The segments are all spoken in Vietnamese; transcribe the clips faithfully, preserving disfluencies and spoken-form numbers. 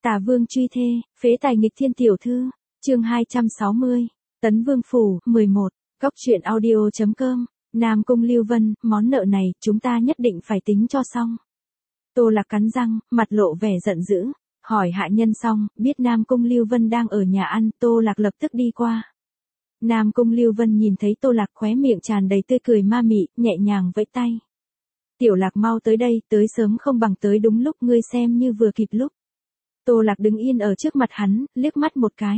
Tả Vương truy thê, phế tài nghịch thiên tiểu thư, chương hai trăm sáu mươi, Tấn Vương phủ, mười một, Cóc truyện audio.com, Nam Cung Lưu Vân, món nợ này, chúng ta nhất định phải tính cho xong. Tô Lạc cắn răng, mặt lộ vẻ giận dữ, hỏi hạ nhân xong, biết Nam Cung Lưu Vân đang ở nhà ăn, Tô Lạc lập tức đi qua. Nam Cung Lưu Vân nhìn thấy Tô Lạc khóe miệng tràn đầy tươi cười ma mị, nhẹ nhàng vẫy tay. Tiểu Lạc mau tới đây, tới sớm không bằng tới đúng lúc, ngươi xem như vừa kịp lúc. Tô Lạc đứng yên ở trước mặt hắn, liếc mắt một cái.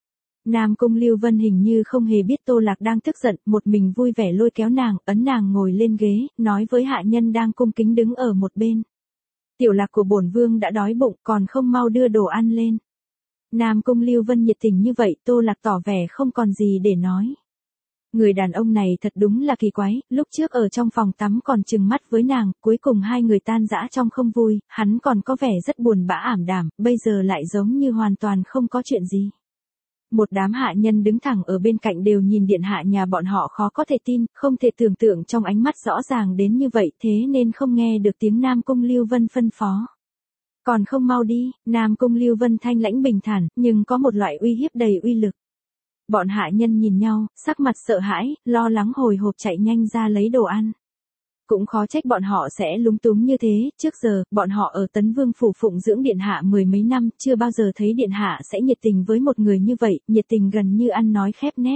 Nam Cung Lưu Vân hình như không hề biết Tô Lạc đang tức giận, một mình vui vẻ lôi kéo nàng, ấn nàng ngồi lên ghế, nói với hạ nhân đang cung kính đứng ở một bên. Tiểu Lạc của bổn vương đã đói bụng, còn không mau đưa đồ ăn lên. Nam Cung Lưu Vân nhiệt tình như vậy, Tô Lạc tỏ vẻ không còn gì để nói. Người đàn ông này thật đúng là kỳ quái, lúc trước ở trong phòng tắm còn trừng mắt với nàng, cuối cùng hai người tan rã trong không vui, hắn còn có vẻ rất buồn bã ảm đạm, bây giờ lại giống như hoàn toàn không có chuyện gì. Một đám hạ nhân đứng thẳng ở bên cạnh đều nhìn điện hạ nhà bọn họ khó có thể tin, không thể tưởng tượng trong ánh mắt rõ ràng đến như vậy, thế nên không nghe được tiếng Nam Cung Lưu Vân phân phó. Còn không mau đi, Nam Cung Lưu Vân thanh lãnh bình thản, nhưng có một loại uy hiếp đầy uy lực. Bọn hạ nhân nhìn nhau, sắc mặt sợ hãi, lo lắng hồi hộp chạy nhanh ra lấy đồ ăn. Cũng khó trách bọn họ sẽ lúng túng như thế, trước giờ, bọn họ ở Tấn Vương phủ phụng dưỡng điện hạ mười mấy năm, chưa bao giờ thấy điện hạ sẽ nhiệt tình với một người như vậy, nhiệt tình gần như ăn nói khép nép.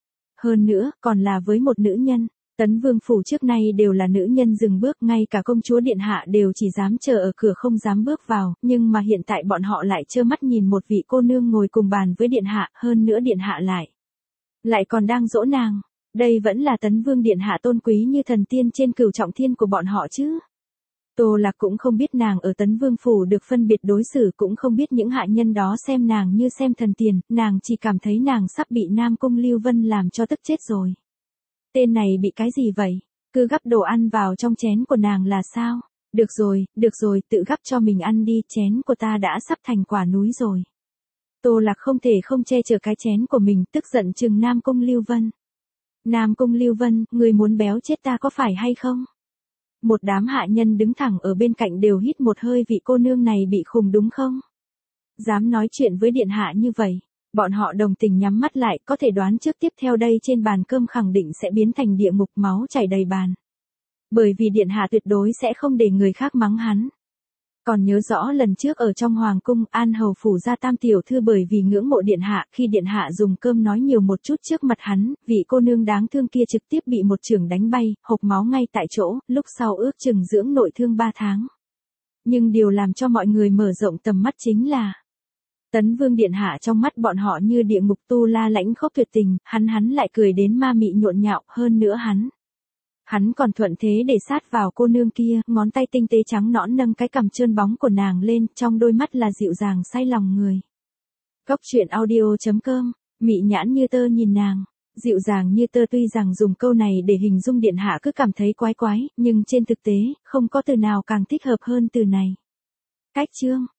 Hơn nữa, còn là với một nữ nhân. Tấn Vương phủ trước nay đều là nữ nhân dừng bước, ngay cả công chúa điện hạ đều chỉ dám chờ ở cửa không dám bước vào, nhưng mà hiện tại bọn họ lại trơ mắt nhìn một vị cô nương ngồi cùng bàn với điện hạ, hơn nữa điện hạ lại. Lại còn đang dỗ nàng. Đây vẫn là Tấn Vương điện hạ tôn quý như thần tiên trên cửu trọng thiên của bọn họ chứ. Tô Lạc cũng không biết nàng ở Tấn Vương phủ được phân biệt đối xử, cũng không biết những hạ nhân đó xem nàng như xem thần tiền, nàng chỉ cảm thấy nàng sắp bị Nam Cung Lưu Vân làm cho tức chết rồi. Tên này bị cái gì vậy? Cứ gắp đồ ăn vào trong chén của nàng là sao? Được rồi, được rồi, tự gắp cho mình ăn đi, chén của ta đã sắp thành quả núi rồi. Tô Lạc không thể không che chở cái chén của mình, tức giận trừng Nam Cung Lưu Vân. Nam Cung Lưu Vân, người muốn béo chết ta có phải hay không? Một đám hạ nhân đứng thẳng ở bên cạnh đều hít một hơi, vị cô nương này bị khùng đúng không? Dám nói chuyện với điện hạ như vậy. Bọn họ đồng tình nhắm mắt lại, có thể đoán trước tiếp theo đây trên bàn cơm khẳng định sẽ biến thành địa ngục, máu chảy đầy bàn. Bởi vì điện hạ tuyệt đối sẽ không để người khác mắng hắn. Còn nhớ rõ lần trước ở trong hoàng cung, An hầu phủ gia tam tiểu thư bởi vì ngưỡng mộ điện hạ, khi điện hạ dùng cơm nói nhiều một chút trước mặt hắn, vị cô nương đáng thương kia trực tiếp bị một chưởng đánh bay, hộc máu ngay tại chỗ, lúc sau ước chừng dưỡng nội thương ba tháng. Nhưng điều làm cho mọi người mở rộng tầm mắt chính là Tấn Vương điện hạ trong mắt bọn họ như địa ngục tu la lãnh khốc tuyệt tình, hắn hắn lại cười đến ma mị nhộn nhạo, hơn nữa hắn. Hắn còn thuận thế để sát vào cô nương kia, ngón tay tinh tế trắng nõn nâng cái cằm trơn bóng của nàng lên, trong đôi mắt là dịu dàng say lòng người. Cóc truyện audio.com, mị nhãn như tơ nhìn nàng, dịu dàng như tơ, tuy rằng dùng câu này để hình dung điện hạ cứ cảm thấy quái quái, nhưng trên thực tế, không có từ nào càng thích hợp hơn từ này. Cách chương